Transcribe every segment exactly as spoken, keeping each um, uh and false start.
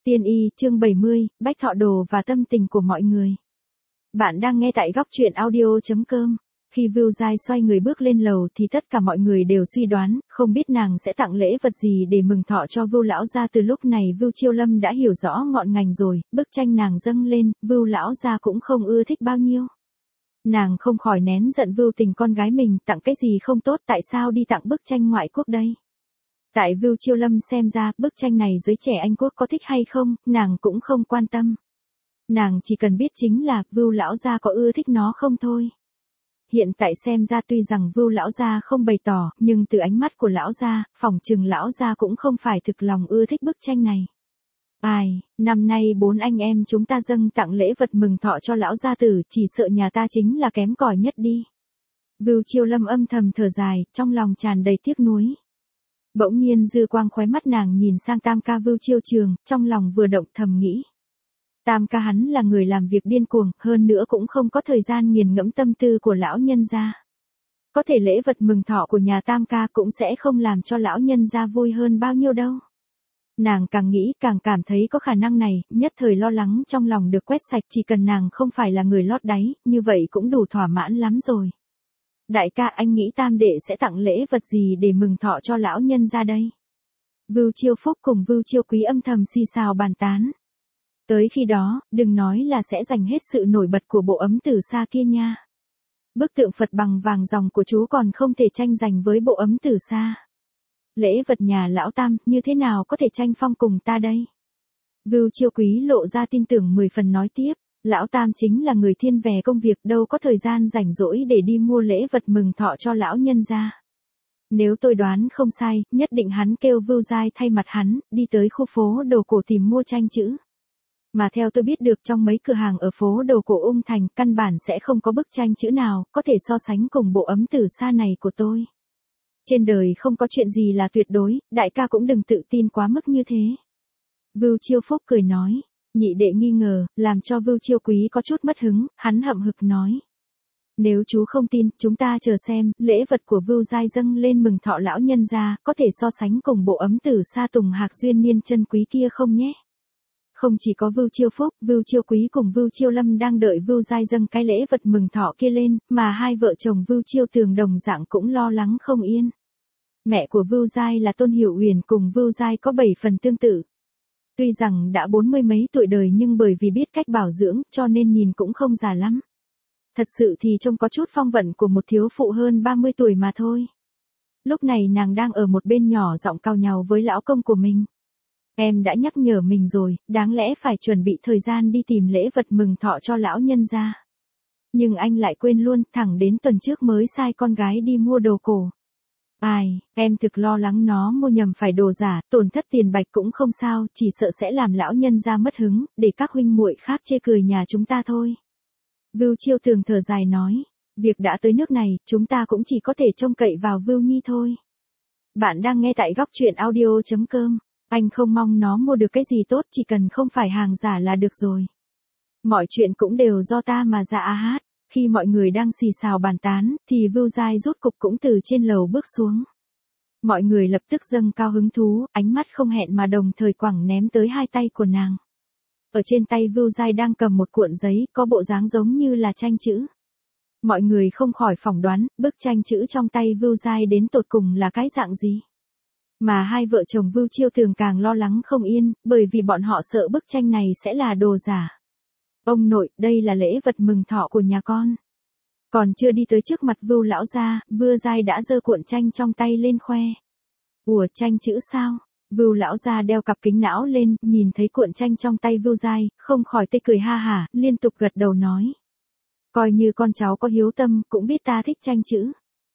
Tiên y, chương bảy mươi, Bách Thọ Đồ và tâm tình của mọi người. Bạn đang nghe tại góc truyện audio.com. Khi Vưu Giai xoay người bước lên lầu thì tất cả mọi người đều suy đoán, không biết nàng sẽ tặng lễ vật gì để mừng thọ cho Vưu lão gia. Từ lúc này Vưu Chiêu Lâm đã hiểu rõ ngọn ngành rồi, bức tranh nàng dâng lên, Vưu lão gia cũng không ưa thích bao nhiêu. Nàng không khỏi nén giận Vưu Tình con gái mình, tặng cái gì không tốt, tại sao đi tặng bức tranh ngoại quốc đây? Tại Vưu Chiêu Lâm xem ra, bức tranh này giới trẻ Anh quốc có thích hay không, nàng cũng không quan tâm. Nàng chỉ cần biết chính là, Vưu lão gia có ưa thích nó không thôi. Hiện tại xem ra tuy rằng Vưu lão gia không bày tỏ, nhưng từ ánh mắt của lão gia, phỏng chừng lão gia cũng không phải thực lòng ưa thích bức tranh này. Ai, năm nay bốn anh em chúng ta dâng tặng lễ vật mừng thọ cho lão gia tử, chỉ sợ nhà ta chính là kém cỏi nhất đi. Vưu Chiêu Lâm âm thầm thở dài, trong lòng tràn đầy tiếc nuối. Bỗng nhiên dư quang khóe mắt nàng nhìn sang tam ca Vưu Chiêu Trường, trong lòng vừa động thầm nghĩ. Tam ca hắn là người làm việc điên cuồng, hơn nữa cũng không có thời gian nghiền ngẫm tâm tư của lão nhân gia. Có thể lễ vật mừng thọ của nhà tam ca cũng sẽ không làm cho lão nhân gia vui hơn bao nhiêu đâu. Nàng càng nghĩ càng cảm thấy có khả năng này, nhất thời lo lắng trong lòng được quét sạch, chỉ cần nàng không phải là người lót đáy, như vậy cũng đủ thỏa mãn lắm rồi. Đại ca, anh nghĩ tam đệ sẽ tặng lễ vật gì để mừng thọ cho lão nhân gia đây? Vưu Chiêu Phúc cùng Vưu Chiêu Quý âm thầm xì xào bàn tán. Tới khi đó, đừng nói là sẽ dành hết sự nổi bật của bộ ấm từ xa kia nha. Bức tượng Phật bằng vàng ròng của chú còn không thể tranh giành với bộ ấm từ xa. Lễ vật nhà lão tam, như thế nào có thể tranh phong cùng ta đây? Vưu Chiêu Quý lộ ra tin tưởng mười phần nói tiếp. Lão tam chính là người thiên về công việc, đâu có thời gian rảnh rỗi để đi mua lễ vật mừng thọ cho lão nhân gia. Nếu tôi đoán không sai, nhất định hắn kêu Vưu Giai thay mặt hắn, đi tới khu phố đồ cổ tìm mua tranh chữ. Mà theo tôi biết được trong mấy cửa hàng ở phố đồ cổ Ung Thành, căn bản sẽ không có bức tranh chữ nào, có thể so sánh cùng bộ ấm từ xa này của tôi. Trên đời không có chuyện gì là tuyệt đối, đại ca cũng đừng tự tin quá mức như thế. Vưu Chiêu Phúc cười nói. Nhị đệ nghi ngờ, làm cho Vưu Chiêu Quý có chút mất hứng, hắn hậm hực nói. Nếu chú không tin, chúng ta chờ xem, lễ vật của Vưu Giai dâng lên mừng thọ lão nhân gia, có thể so sánh cùng bộ ấm từ xa Tùng Hạc duyên niên chân quý kia không nhé? Không chỉ có Vưu Chiêu Phúc, Vưu Chiêu Quý cùng Vưu Chiêu Lâm đang đợi Vưu Giai dâng cái lễ vật mừng thọ kia lên, mà hai vợ chồng Vưu Chiêu Tường đồng dạng cũng lo lắng không yên. Mẹ của Vưu Giai là Tôn Hiểu Uyển cùng Vưu Giai có bảy phần tương tự. Tuy rằng đã bốn mươi mấy tuổi đời nhưng bởi vì biết cách bảo dưỡng, cho nên nhìn cũng không già lắm. Thật sự thì trông có chút phong vận của một thiếu phụ hơn ba mươi tuổi mà thôi. Lúc này nàng đang ở một bên nhỏ giọng càu nhàu với lão công của mình. Em đã nhắc nhở mình rồi, đáng lẽ phải chuẩn bị thời gian đi tìm lễ vật mừng thọ cho lão nhân gia. Nhưng anh lại quên luôn, thẳng đến tuần trước mới sai con gái đi mua đồ cổ. Ai, em thực lo lắng nó mua nhầm phải đồ giả, tổn thất tiền bạch cũng không sao, chỉ sợ sẽ làm lão nhân gia mất hứng, để các huynh muội khác chê cười nhà chúng ta thôi. Vưu Chiêu Tường thở dài nói, việc đã tới nước này, chúng ta cũng chỉ có thể trông cậy vào Vưu Nhi thôi. Bạn đang nghe tại góc truyện audio.com, anh không mong nó mua được cái gì tốt, chỉ cần không phải hàng giả là được rồi. Mọi chuyện cũng đều do ta mà ra a hát. Khi mọi người đang xì xào bàn tán, thì Vưu Giai rốt cục cũng từ trên lầu bước xuống. Mọi người lập tức dâng cao hứng thú, ánh mắt không hẹn mà đồng thời quẳng ném tới hai tay của nàng. Ở trên tay Vưu Giai đang cầm một cuộn giấy, có bộ dáng giống như là tranh chữ. Mọi người không khỏi phỏng đoán, bức tranh chữ trong tay Vưu Giai đến tột cùng là cái dạng gì. Mà hai vợ chồng Vưu Chiêu Tường càng lo lắng không yên, bởi vì bọn họ sợ bức tranh này sẽ là đồ giả. Ông nội, đây là lễ vật mừng thọ của nhà con. Còn chưa đi tới trước mặt Vưu lão gia, Vưu Giai đã giơ cuộn tranh trong tay lên khoe. Ủa, tranh chữ sao? Vưu lão gia đeo cặp kính não lên, nhìn thấy cuộn tranh trong tay Vưu Giai, không khỏi tê cười ha hả, liên tục gật đầu nói. Coi như con cháu có hiếu tâm, cũng biết ta thích tranh chữ.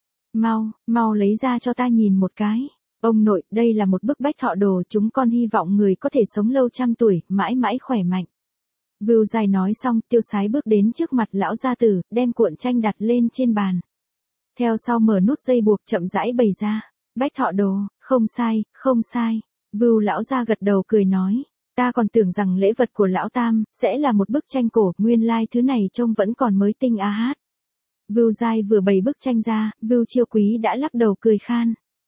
Mau, mau lấy ra cho ta nhìn một cái. Ông nội, đây là một bức bách thọ đồ, chúng con hy vọng người có thể sống lâu trăm tuổi, mãi mãi khỏe mạnh. Vưu Giai nói xong, tiêu sái bước đến trước mặt lão gia tử, đem cuộn tranh đặt lên trên bàn. Theo sau mở nút dây buộc chậm rãi bày ra. Bách thọ đồ, không sai, không sai. Vưu lão gia gật đầu cười nói. Ta còn tưởng rằng lễ vật của lão tam, sẽ là một bức tranh cổ, nguyên lai thứ này trông vẫn còn mới tinh a hát. Vưu Giai vừa bày bức tranh ra, Vưu Chiêu Quý đã lắc đầu cười khan.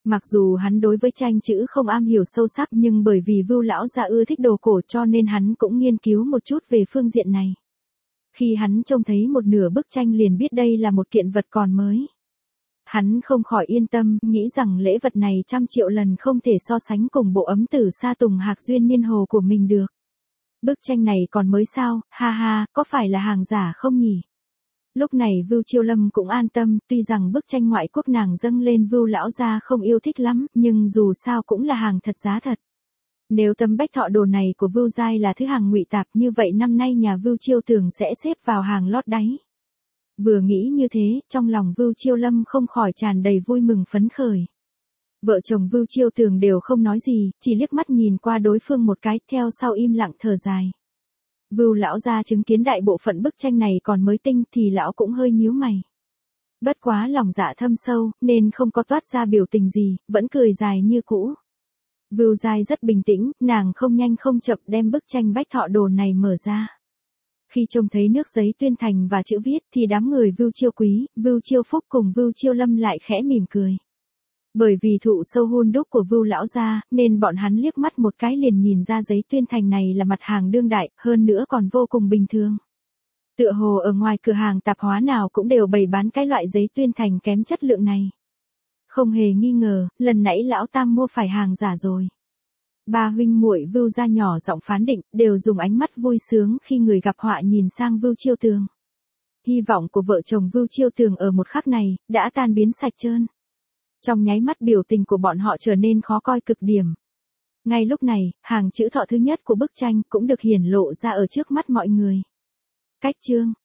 Mặc dù hắn đối với tranh chữ không am hiểu sâu sắc nhưng bởi vì Vưu lão gia ưa thích đồ cổ cho nên hắn cũng nghiên cứu một chút về phương diện này. Khi hắn trông thấy một nửa bức tranh liền biết đây là một kiện vật còn mới. Hắn không khỏi yên tâm, nghĩ rằng lễ vật này trăm triệu lần không thể so sánh cùng bộ ấm tử sa tùng hạc duyên niên hồ của mình được. Bức tranh này còn mới sao, ha ha, có phải là hàng giả không nhỉ? Lúc này Vưu Chiêu Lâm cũng an tâm, tuy rằng bức tranh ngoại quốc nàng dâng lên Vưu lão gia không yêu thích lắm, nhưng dù sao cũng là hàng thật giá thật. Nếu tấm bách thọ đồ này của Vưu Giai là thứ hàng ngụy tạp như vậy năm nay nhà Vưu Chiêu Tường sẽ xếp vào hàng lót đáy. Vừa nghĩ như thế, trong lòng Vưu Chiêu Lâm không khỏi tràn đầy vui mừng phấn khởi. Vợ chồng Vưu Chiêu Tường đều không nói gì, chỉ liếc mắt nhìn qua đối phương một cái, theo sau im lặng thở dài. Vưu lão gia chứng kiến đại bộ phận bức tranh này còn mới tinh thì lão cũng hơi nhíu mày. Bất quá lòng dạ thâm sâu, nên không có toát ra biểu tình gì, vẫn cười dài như cũ. Vưu Giai rất bình tĩnh, nàng không nhanh không chậm đem bức tranh bách thọ đồ này mở ra. Khi trông thấy nước giấy tuyên thành và chữ viết thì đám người Vưu Chiêu Quý, Vưu Chiêu Phúc cùng Vưu Chiêu Lâm lại khẽ mỉm cười. Bởi vì thụ sâu hun đúc của Vưu lão gia, nên bọn hắn liếc mắt một cái liền nhìn ra giấy tuyên thành này là mặt hàng đương đại, hơn nữa còn vô cùng bình thường. Tựa hồ ở ngoài cửa hàng tạp hóa nào cũng đều bày bán cái loại giấy tuyên thành kém chất lượng này. Không hề nghi ngờ, lần nãy lão tam mua phải hàng giả rồi. Ba huynh muội Vưu gia nhỏ giọng phán định, đều dùng ánh mắt vui sướng khi người gặp họa nhìn sang Vưu Chiêu Tường. Hy vọng của vợ chồng Vưu Chiêu Tường ở một khắc này, đã tan biến sạch trơn. Trong nháy mắt biểu tình của bọn họ trở nên khó coi cực điểm. Ngay lúc này, hàng chữ thọ thứ nhất của bức tranh cũng được hiển lộ ra ở trước mắt mọi người. Cách chương